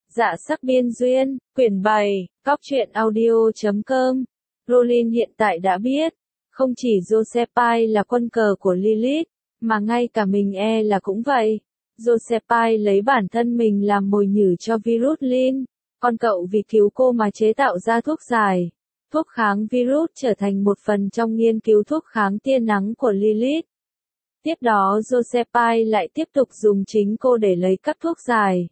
Dạ sắc biên duyên, quyển 7, Cóc truyện audio.com. Rowling hiện tại đã biết, không chỉ Josephine là quân cờ của Lilith, mà ngay cả mình là cũng vậy. Josephine lấy bản thân mình làm mồi nhử cho virus Lin, còn cậu vì cứu cô mà chế tạo ra thuốc giải. Thuốc kháng virus trở thành một phần trong nghiên cứu thuốc kháng tia nắng của Lilith. Tiếp đó Josephine lại tiếp tục dùng chính cô để lấy các thuốc giải.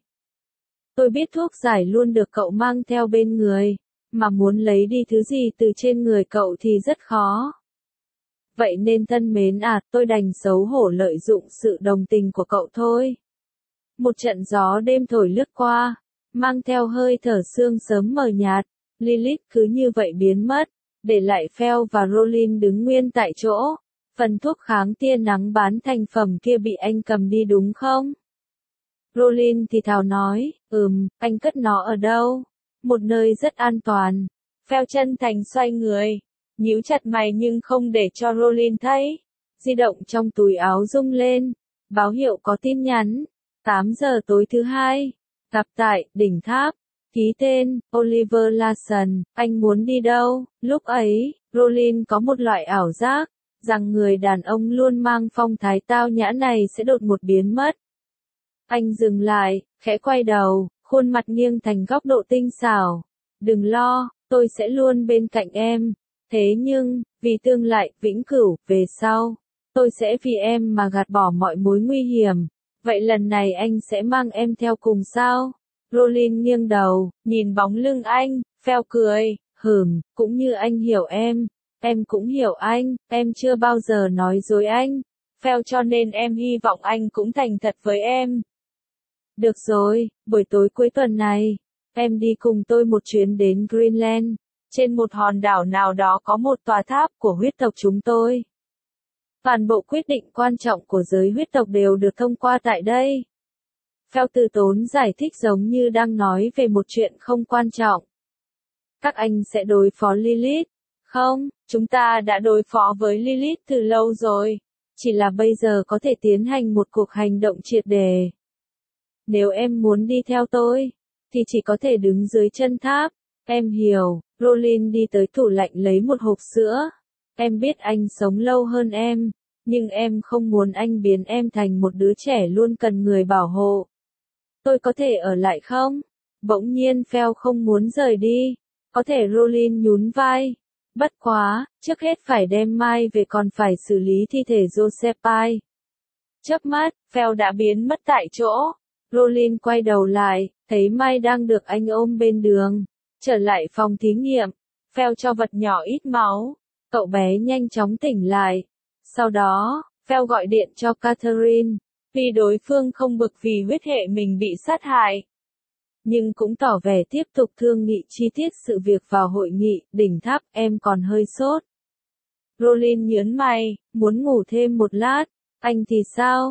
Tôi biết thuốc giải luôn được cậu mang theo bên người, mà muốn lấy đi thứ gì từ trên người cậu thì rất khó. Vậy nên thân mến tôi đành xấu hổ lợi dụng sự đồng tình của cậu thôi. Một trận gió đêm thổi lướt qua, mang theo hơi thở sương sớm mờ nhạt, Lilith cứ như vậy biến mất, để lại Phèo và Rowling đứng nguyên tại chỗ. Phần thuốc kháng tia nắng bán thành phẩm kia bị anh cầm đi đúng không? Rowling thì thào nói, anh cất nó ở đâu? Một nơi rất an toàn. Phèo chân thành xoay người, nhíu chặt mày nhưng không để cho Rowling thấy. Di động trong túi áo rung lên, báo hiệu có tin nhắn. 8 giờ tối thứ hai, gặp tại đỉnh tháp. Ký tên, Oliver Larson, anh muốn đi đâu? Lúc ấy, Rowling có một loại ảo giác, rằng người đàn ông luôn mang phong thái tao nhã này sẽ đột ngột biến mất. Anh dừng lại, khẽ quay đầu, khuôn mặt nghiêng thành góc độ tinh xảo. Đừng lo, tôi sẽ luôn bên cạnh em. Thế nhưng, vì tương lai vĩnh cửu, về sau, tôi sẽ vì em mà gạt bỏ mọi mối nguy hiểm. Vậy lần này anh sẽ mang em theo cùng sao? Rowling nghiêng đầu, nhìn bóng lưng anh, Phèo cười, cũng như anh hiểu em cũng hiểu anh, em chưa bao giờ nói dối anh. Phèo cho nên em hy vọng anh cũng thành thật với em. Được rồi, buổi tối cuối tuần này, em đi cùng tôi một chuyến đến Greenland. Trên một hòn đảo nào đó có một tòa tháp của huyết tộc chúng tôi. Toàn bộ quyết định quan trọng của giới huyết tộc đều được thông qua tại đây. Phèo từ tốn giải thích giống như đang nói về một chuyện không quan trọng. Các anh sẽ đối phó Lilith. Không, chúng ta đã đối phó với Lilith từ lâu rồi. Chỉ là bây giờ có thể tiến hành một cuộc hành động triệt để. Nếu em muốn đi theo tôi, thì chỉ có thể đứng dưới chân tháp. Em hiểu. Rowling đi tới tủ lạnh lấy một hộp sữa. Em biết anh sống lâu hơn em, nhưng em không muốn anh biến em thành một đứa trẻ luôn cần người bảo hộ. Tôi có thể ở lại không? Bỗng nhiên Phèo không muốn rời đi. Có thể Rowling nhún vai. Bất quá, trước hết phải đem Mai về còn phải xử lý thi thể Josephine. Chớp mắt, Phèo đã biến mất tại chỗ. Rowling quay đầu lại, thấy Mai đang được anh ôm bên đường. Trở lại phòng thí nghiệm, Phèo cho vật nhỏ ít máu. Cậu bé nhanh chóng tỉnh lại. Sau đó, Phèo gọi điện cho Catherine, vì đối phương không bực vì huyết hệ mình bị sát hại. Nhưng cũng tỏ vẻ tiếp tục thương nghị chi tiết sự việc vào hội nghị đỉnh tháp. Em còn hơi sốt. Rowling nhớn mày, muốn ngủ thêm một lát. Anh thì sao?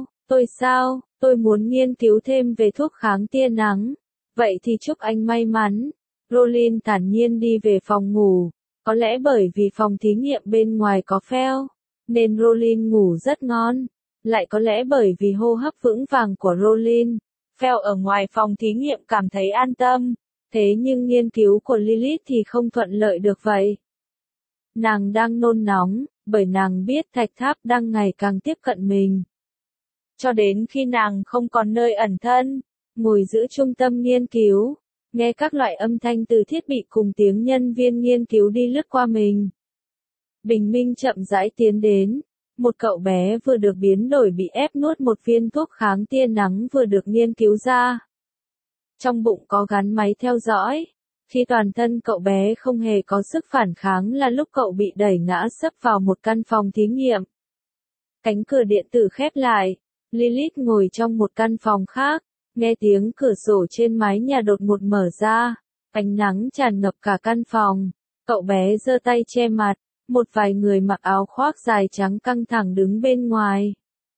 Tôi muốn nghiên cứu thêm về thuốc kháng tia nắng. Vậy thì chúc anh may mắn. Rowling thản nhiên đi về phòng ngủ. Có lẽ bởi vì phòng thí nghiệm bên ngoài có Phèo, nên Rowling ngủ rất ngon. Lại có lẽ bởi vì hô hấp vững vàng của Rowling, Phèo ở ngoài phòng thí nghiệm cảm thấy an tâm. Thế nhưng nghiên cứu của Lilith thì không thuận lợi được vậy. Nàng đang nôn nóng, bởi nàng biết thạch tháp đang ngày càng tiếp cận mình. Cho đến khi nàng không còn nơi ẩn thân, ngồi giữa trung tâm nghiên cứu, nghe các loại âm thanh từ thiết bị cùng tiếng nhân viên nghiên cứu đi lướt qua mình. Bình minh chậm rãi tiến đến. Một cậu bé vừa được biến đổi bị ép nuốt một viên thuốc kháng tia nắng vừa được nghiên cứu ra. Trong bụng có gắn máy theo dõi. Khi toàn thân cậu bé không hề có sức phản kháng là lúc cậu bị đẩy ngã sấp vào một căn phòng thí nghiệm. Cánh cửa điện tử khép lại. Lilith ngồi trong một căn phòng khác, nghe tiếng cửa sổ trên mái nhà đột ngột mở ra. Ánh nắng tràn ngập cả căn phòng. Cậu bé giơ tay che mặt. Một vài người mặc áo khoác dài trắng căng thẳng đứng bên ngoài.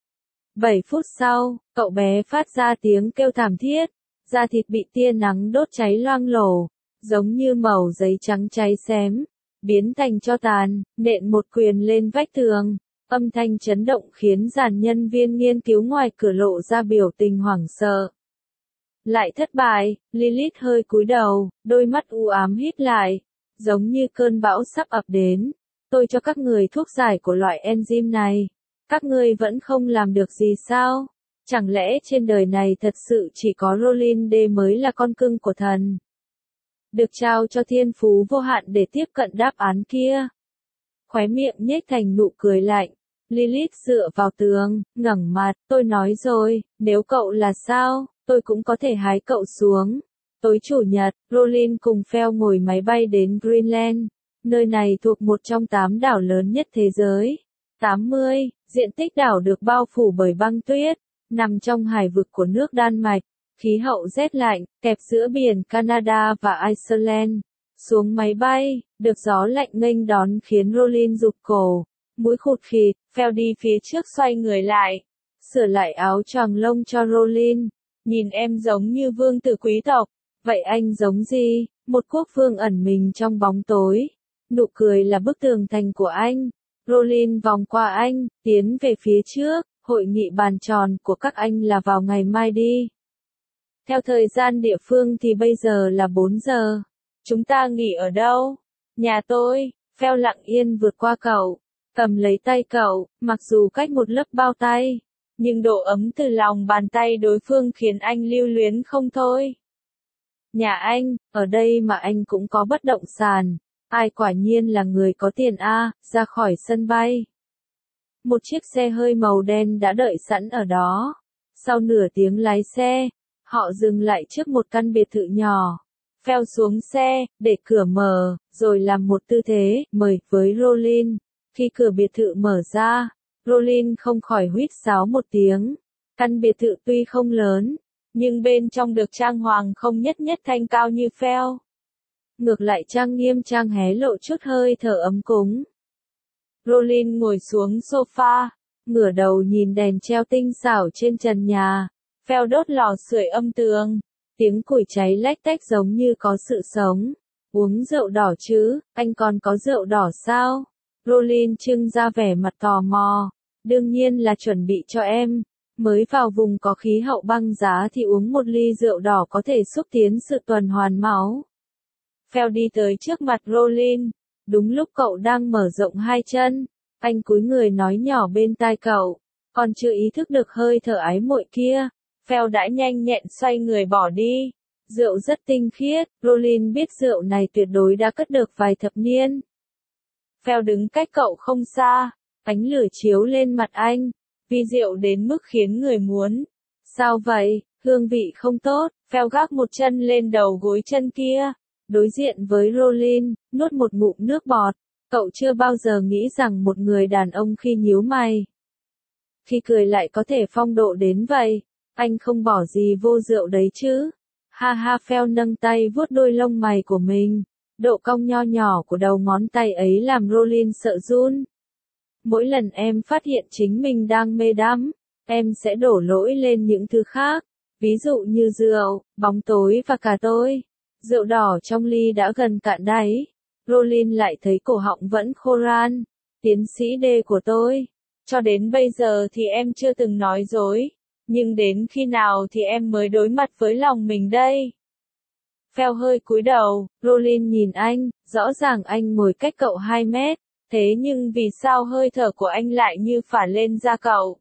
7 phút sau, cậu bé phát ra tiếng kêu thảm thiết. Da thịt bị tia nắng đốt cháy loang lổ, giống như mẩu giấy trắng cháy xém, biến thành tro tàn, nện một quyền lên vách tường. Âm thanh chấn động khiến dàn nhân viên nghiên cứu ngoài cửa lộ ra biểu tình hoảng sợ. Lại thất bại, Lilith hơi cúi đầu, đôi mắt u ám híp lại, giống như cơn bão sắp ập đến. Tôi cho các người thuốc giải của loại enzyme này. Các ngươi vẫn không làm được gì sao? Chẳng lẽ trên đời này thật sự chỉ có Rollin D mới là con cưng của thần? Được trao cho thiên phú vô hạn để tiếp cận đáp án kia. Khóe miệng nhếch thành nụ cười lạnh. Lilith dựa vào tường, ngẩng mặt, tôi nói rồi, nếu cậu là sao, tôi cũng có thể hái cậu xuống. Tối chủ nhật, Rollin cùng Phèo ngồi máy bay đến Greenland. Nơi này thuộc một trong 8 đảo lớn nhất thế giới. 80, diện tích đảo được bao phủ bởi băng tuyết, nằm trong hải vực của nước Đan Mạch. Khí hậu rét lạnh, kẹp giữa biển Canada và Iceland. Xuống máy bay, được gió lạnh nghênh đón khiến Rollin rụt cổ, mũi khụt khịt, Phèo đi phía trước xoay người lại, sửa lại áo choàng lông cho Rollin. Nhìn em giống như vương tử quý tộc, vậy anh giống gì? Một quốc vương ẩn mình trong bóng tối. Nụ cười là bức tường thành của anh. Rollin vòng qua anh, tiến về phía trước, hội nghị bàn tròn của các anh là vào ngày mai đi. Theo thời gian địa phương thì bây giờ là 4 giờ. Chúng ta nghỉ ở đâu? Nhà tôi. Phèo lặng yên vượt qua cậu, cầm lấy tay cậu, mặc dù cách một lớp bao tay, nhưng độ ấm từ lòng bàn tay đối phương khiến anh lưu luyến không thôi. Nhà anh, ở đây mà anh cũng có bất động sản. Ai quả nhiên là người có tiền a, ra khỏi sân bay. Một chiếc xe hơi màu đen đã đợi sẵn ở đó. Sau nửa tiếng lái xe, họ dừng lại trước một căn biệt thự nhỏ. Phèo xuống xe, để cửa mở, rồi làm một tư thế, mời, với Rollin. Khi cửa biệt thự mở ra, Rollin không khỏi huýt sáo một tiếng. Căn biệt thự tuy không lớn, nhưng bên trong được trang hoàng không nhất thanh cao như Phèo. Ngược lại trang nghiêm trang hé lộ chút hơi thở ấm cúng. Rollin ngồi xuống sofa, ngửa đầu nhìn đèn treo tinh xảo trên trần nhà. Phèo đốt lò sưởi âm tường, tiếng củi cháy lách tách giống như có sự sống. Uống rượu đỏ chứ, anh còn có rượu đỏ sao? Rollin trưng ra vẻ mặt tò mò. Đương nhiên là chuẩn bị cho em. Mới vào vùng có khí hậu băng giá thì uống một ly rượu đỏ có thể xúc tiến sự tuần hoàn máu. Phèo đi tới trước mặt Rollin. Đúng lúc cậu đang mở rộng hai chân, anh cúi người nói nhỏ bên tai cậu. Còn chưa ý thức được hơi thở ái muội kia, Phèo đã nhanh nhẹn xoay người bỏ đi. Rượu rất tinh khiết, Rollin biết rượu này tuyệt đối đã cất được vài thập niên. Phèo đứng cách cậu không xa, ánh lửa chiếu lên mặt anh, vi diệu đến mức khiến người muốn. Sao vậy, hương vị không tốt, Phèo gác một chân lên đầu gối chân kia, đối diện với Rollin, nuốt một ngụm nước bọt. Cậu chưa bao giờ nghĩ rằng một người đàn ông khi nhíu mày, khi cười lại có thể phong độ đến vậy. Anh không bỏ gì vô rượu đấy chứ. Ha ha, Phèo nâng tay vuốt đôi lông mày của mình. Độ cong nho nhỏ của đầu ngón tay ấy làm Rollin sợ run. Mỗi lần em phát hiện chính mình đang mê đắm, em sẽ đổ lỗi lên những thứ khác. Ví dụ như rượu, bóng tối và cả tôi. Rượu đỏ trong ly đã gần cạn đáy. Rollin lại thấy cổ họng vẫn khô ran. Tiến sĩ D của tôi. Cho đến bây giờ thì em chưa từng nói dối. Nhưng đến khi nào thì em mới đối mặt với lòng mình đây? Phèo hơi cúi đầu, Rollin nhìn anh, rõ ràng anh ngồi cách cậu 2 mét. Thế nhưng vì sao hơi thở của anh lại như phả lên da cậu?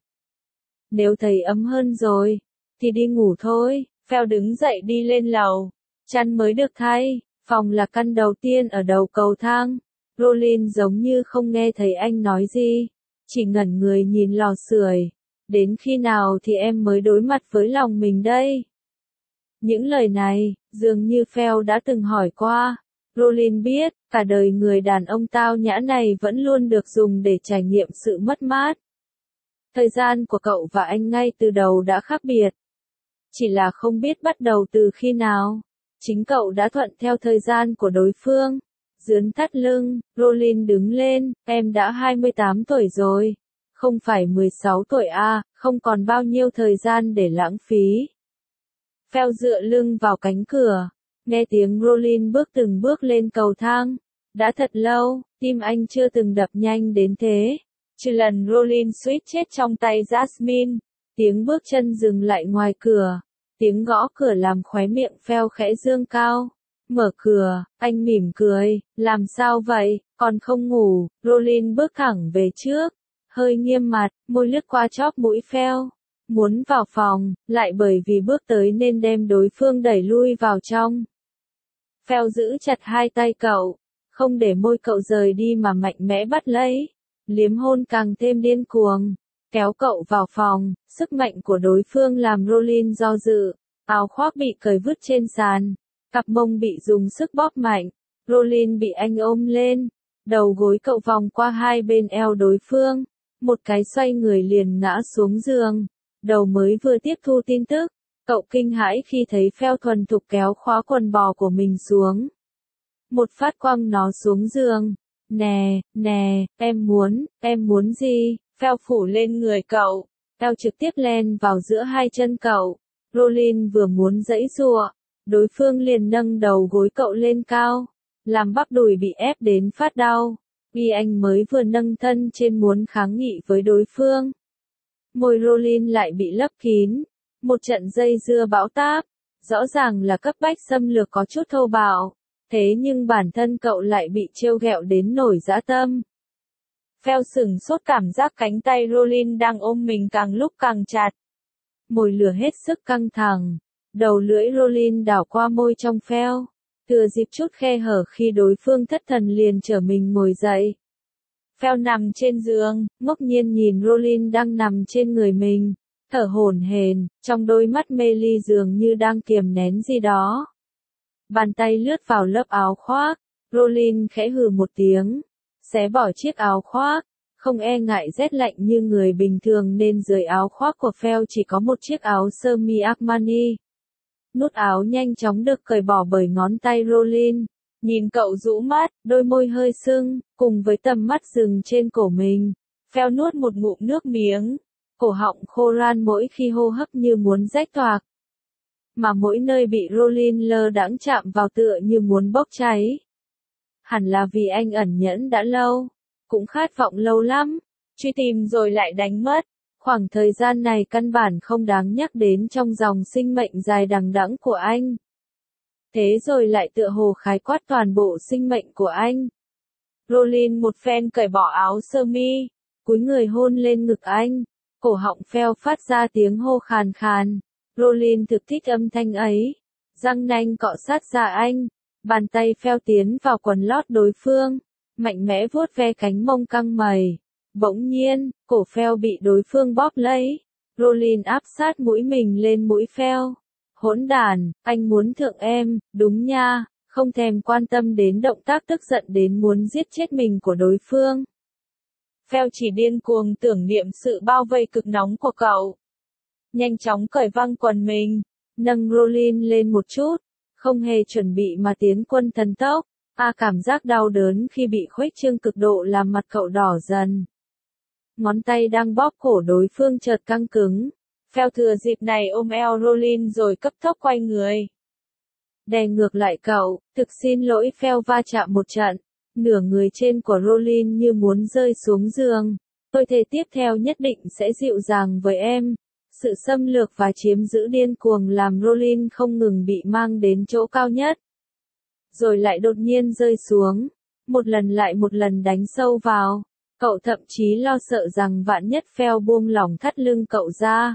Nếu thấy ấm hơn rồi, thì đi ngủ thôi. Phèo đứng dậy đi lên lầu. Chăn mới được thay, phòng là căn đầu tiên ở đầu cầu thang. Rollin giống như không nghe thấy anh nói gì, chỉ ngẩn người nhìn lò sưởi. Đến khi nào thì em mới đối mặt với lòng mình đây? Những lời này, dường như Phèo đã từng hỏi qua. Rollin biết, cả đời người đàn ông tao nhã này vẫn luôn được dùng để trải nghiệm sự mất mát. Thời gian của cậu và anh ngay từ đầu đã khác biệt. Chỉ là không biết bắt đầu từ khi nào. Chính cậu đã thuận theo thời gian của đối phương. Dướn thắt lưng, Rollin đứng lên, em đã 28 tuổi rồi. Không phải 16 tuổi à, không còn bao nhiêu thời gian để lãng phí. Phèo dựa lưng vào cánh cửa, nghe tiếng Rollin bước từng bước lên cầu thang. Đã thật lâu, tim anh chưa từng đập nhanh đến thế. Trừ lần Rollin suýt chết trong tay Jasmine, tiếng bước chân dừng lại ngoài cửa. Tiếng gõ cửa làm khóe miệng Phèo khẽ dương cao. Mở cửa, anh mỉm cười, làm sao vậy, còn không ngủ, Rolin bước thẳng về trước, hơi nghiêm mặt, môi lướt qua chóp mũi Phèo. Muốn vào phòng, lại bởi vì bước tới nên đem đối phương đẩy lui vào trong. Phèo giữ chặt hai tay cậu, không để môi cậu rời đi mà mạnh mẽ bắt lấy, liếm hôn càng thêm điên cuồng, kéo cậu vào phòng, sức mạnh của đối phương làm Rolin do dự, áo khoác bị cởi vứt trên sàn, cặp mông bị dùng sức bóp mạnh, Rolin bị anh ôm lên, đầu gối cậu vòng qua hai bên eo đối phương, một cái xoay người liền ngã xuống giường, đầu mới vừa tiếp thu tin tức, cậu kinh hãi khi thấy Phèo thuần thục kéo khóa quần bò của mình xuống. Một phát quăng nó xuống giường. Nè, nè, em muốn gì? Phèo phủ lên người cậu. Phèo trực tiếp len vào giữa hai chân cậu. Rolin vừa muốn giãy giụa, đối phương liền nâng đầu gối cậu lên cao, làm bắp đùi bị ép đến phát đau. Vì anh mới vừa nâng thân trên muốn kháng nghị với đối phương. Môi Rolin lại bị lấp kín. Một trận dây dưa bão táp. Rõ ràng là cấp bách xâm lược có chút thô bạo. Thế nhưng bản thân cậu lại bị trêu ghẹo đến nổi dã tâm. Phèo sửng sốt cảm giác cánh tay Rolin đang ôm mình càng lúc càng chặt. Môi lửa hết sức căng thẳng. Đầu lưỡi Rolin đảo qua môi trong Phèo. Thừa dịp chút khe hở khi đối phương thất thần liền trở mình ngồi dậy. Phèo nằm trên giường, ngốc nhiên nhìn Rolin đang nằm trên người mình, thở hổn hển, trong đôi mắt mê ly dường như đang kiềm nén gì đó. Bàn tay lướt vào lớp áo khoác, Rolin khẽ hừ một tiếng, xé bỏ chiếc áo khoác, không e ngại rét lạnh như người bình thường nên dưới áo khoác của Phèo chỉ có một chiếc áo sơ mi Armani. Nút áo nhanh chóng được cởi bỏ bởi ngón tay Rolin. Nhìn cậu rũ mắt, đôi môi hơi sưng, cùng với tầm mắt dừng trên cổ mình. Phèo nuốt một ngụm nước miếng, cổ họng khô ran mỗi khi hô hấp như muốn rách toạc. Mà mỗi nơi bị Rolin lơ đãng chạm vào tựa như muốn bốc cháy. Hẳn là vì anh ẩn nhẫn đã lâu, cũng khát vọng lâu lắm, truy tìm rồi lại đánh mất. Khoảng thời gian này căn bản không đáng nhắc đến trong dòng sinh mệnh dài đằng đẵng của anh. Thế rồi lại tựa hồ khái quát toàn bộ sinh mệnh của anh. Rolin một phen cởi bỏ áo sơ mi, cúi người hôn lên ngực anh, cổ họng Phèo phát ra tiếng hô khàn khàn. Rolin thực thích âm thanh ấy, răng nanh cọ sát da anh, bàn tay Phèo tiến vào quần lót đối phương, mạnh mẽ vuốt ve cánh mông căng mày. Bỗng nhiên, cổ Phèo bị đối phương bóp lấy, Rolin áp sát mũi mình lên mũi Phèo. Hỗn đàn, anh muốn thượng em, đúng nha, không thèm quan tâm đến động tác tức giận đến muốn giết chết mình của đối phương. Phèo chỉ điên cuồng tưởng niệm sự bao vây cực nóng của cậu. Nhanh chóng cởi văng quần mình, nâng Rolin lên một chút, không hề chuẩn bị mà tiến quân thần tốc. Cảm giác đau đớn khi bị khuếch trương cực độ làm mặt cậu đỏ dần. Ngón tay đang bóp cổ đối phương chợt căng cứng. Phèo thừa dịp này ôm eo Rolin rồi cấp tốc quay người. Đè ngược lại cậu, thực xin lỗi Phèo va chạm một trận. Nửa người trên của Rolin như muốn rơi xuống giường. Tôi thề tiếp theo nhất định sẽ dịu dàng với em. Sự xâm lược và chiếm giữ điên cuồng làm Rolin không ngừng bị mang đến chỗ cao nhất. Rồi lại đột nhiên rơi xuống. Một lần lại một lần đánh sâu vào. Cậu thậm chí lo sợ rằng vạn nhất Phèo buông lỏng thắt lưng cậu ra.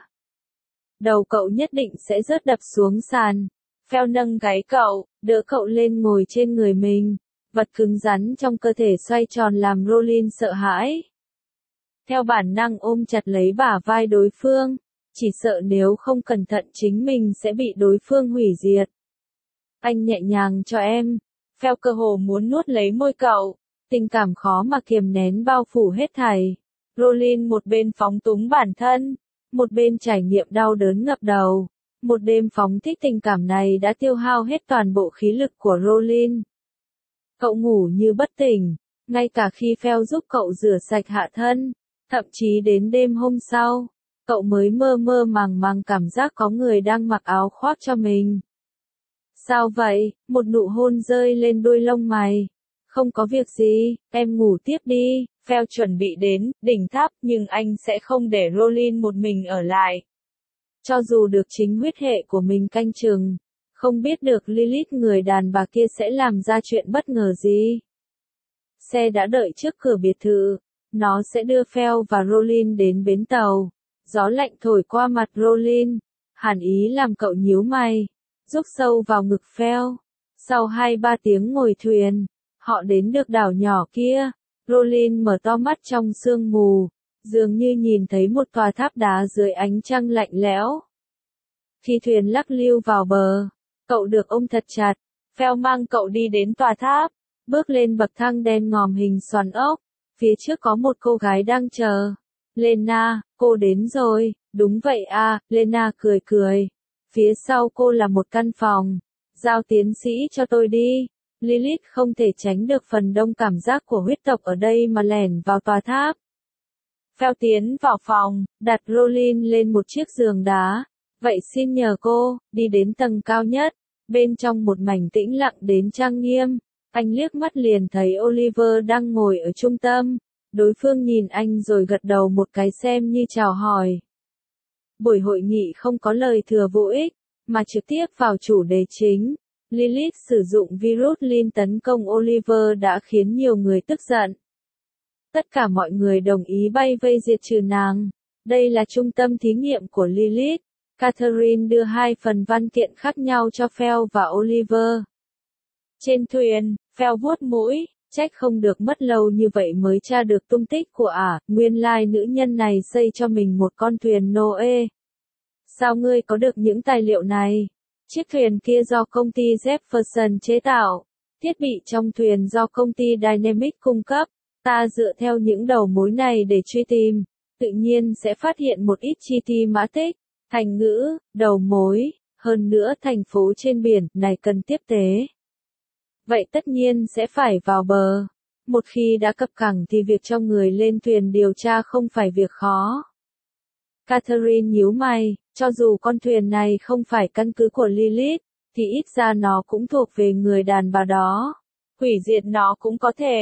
Đầu cậu nhất định sẽ rớt đập xuống sàn. Phèo nâng gáy cậu, đỡ cậu lên ngồi trên người mình. Vật cứng rắn trong cơ thể xoay tròn làm Rolin sợ hãi. Theo bản năng ôm chặt lấy bả vai đối phương, chỉ sợ nếu không cẩn thận chính mình sẽ bị đối phương hủy diệt. Anh nhẹ nhàng cho em. Phèo cơ hồ muốn nuốt lấy môi cậu, tình cảm khó mà kiềm nén bao phủ hết thảy. Rolin một bên phóng túng bản thân, một bên trải nghiệm đau đớn ngập đầu. Một đêm phóng thích tình cảm này đã tiêu hao hết toàn bộ khí lực của Rolin. Cậu ngủ như bất tỉnh, ngay cả khi Phèo giúp cậu rửa sạch hạ thân, thậm chí đến đêm hôm sau, cậu mới mơ mơ màng màng cảm giác có người đang mặc áo khoác cho mình. Sao vậy? Một nụ hôn rơi lên đôi lông mày. Không có việc gì, em ngủ tiếp đi. Phèo chuẩn bị đến đỉnh tháp nhưng anh sẽ không để Rolin một mình ở lại. Cho dù được chính huyết hệ của mình canh chừng, không biết được Lilith người đàn bà kia sẽ làm ra chuyện bất ngờ gì. Xe đã đợi trước cửa biệt thự, nó sẽ đưa Phil và Rollin đến bến tàu. Gió lạnh thổi qua mặt Rollin, hàn ý làm cậu nhíu mày, rúc sâu vào ngực Phil. Sau 2-3 tiếng ngồi thuyền, họ đến được đảo nhỏ kia. Rollin mở to mắt trong sương mù, dường như nhìn thấy một tòa tháp đá dưới ánh trăng lạnh lẽo. Khi thuyền lắc lưu vào bờ, cậu được ôm thật chặt. Phil mang cậu đi đến tòa tháp, bước lên bậc thang đen ngòm hình xoắn ốc. Phía trước có một cô gái đang chờ. Lena, cô đến rồi. Đúng vậy à, Lena cười cười. Phía sau cô là một căn phòng. Giao tiến sĩ cho tôi đi. Lilith không thể tránh được phần đông cảm giác của huyết tộc ở đây mà lẻn vào tòa tháp. Phil tiến vào phòng, đặt Rollin lên một chiếc giường đá. Vậy xin nhờ cô, đi đến tầng cao nhất. Bên trong một mảnh tĩnh lặng đến trang nghiêm, anh liếc mắt liền thấy Oliver đang ngồi ở trung tâm. Đối phương nhìn anh rồi gật đầu một cái xem như chào hỏi. Buổi hội nghị không có lời thừa vô ích, mà trực tiếp vào chủ đề chính. Lilith sử dụng virus Lin tấn công Oliver đã khiến nhiều người tức giận. Tất cả mọi người đồng ý bay vây diệt trừ nàng. Đây là trung tâm thí nghiệm của Lilith. Catherine đưa 2 phần văn kiện khác nhau cho Phil và Oliver. Trên thuyền, Phil vuốt mũi, trách không được mất lâu như vậy mới tra được tung tích của nguyên lai nữ nhân này xây cho mình một con thuyền Noe. Sao ngươi có được những tài liệu này? Chiếc thuyền kia do công ty Jefferson chế tạo, thiết bị trong thuyền do công ty Dynamic cung cấp. Ta dựa theo những đầu mối này để truy tìm, tự nhiên sẽ phát hiện một ít chi tiết mã tích. Thành ngữ, đầu mối, hơn nữa thành phố trên biển này cần tiếp tế. Vậy tất nhiên sẽ phải vào bờ. Một khi đã cập cảng thì việc cho người lên thuyền điều tra không phải việc khó. Catherine nhíu mày, cho dù con thuyền này không phải căn cứ của Lilith, thì ít ra nó cũng thuộc về người đàn bà đó. Hủy diệt nó cũng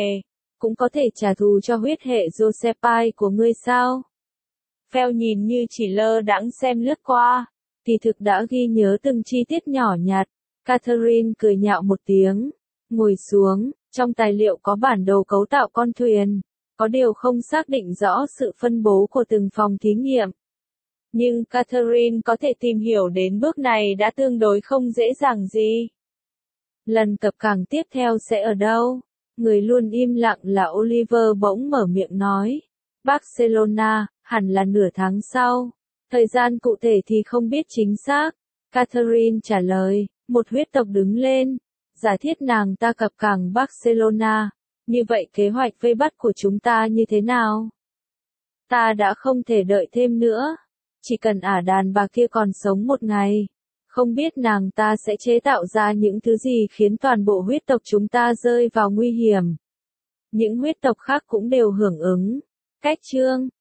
có thể trả thù cho huyết hệ Josephine của ngươi sao? Phil nhìn như chỉ lơ đãng xem lướt qua, thì thực đã ghi nhớ từng chi tiết nhỏ nhặt. Catherine cười nhạo một tiếng, ngồi xuống, trong tài liệu có bản đồ cấu tạo con thuyền, có điều không xác định rõ sự phân bố của từng phòng thí nghiệm. Nhưng Catherine có thể tìm hiểu đến bước này đã tương đối không dễ dàng gì. Lần cập cảng tiếp theo sẽ ở đâu? Người luôn im lặng là Oliver bỗng mở miệng nói. Barcelona, hẳn là nửa tháng sau. Thời gian cụ thể thì không biết chính xác. Catherine trả lời, một huyết tộc đứng lên. Giả thiết nàng ta cập cảng Barcelona. Như vậy kế hoạch vây bắt của chúng ta như thế nào? Ta đã không thể đợi thêm nữa. Chỉ cần đàn bà kia còn sống một ngày. Không biết nàng ta sẽ chế tạo ra những thứ gì khiến toàn bộ huyết tộc chúng ta rơi vào nguy hiểm. Những huyết tộc khác cũng đều hưởng ứng. Cách chương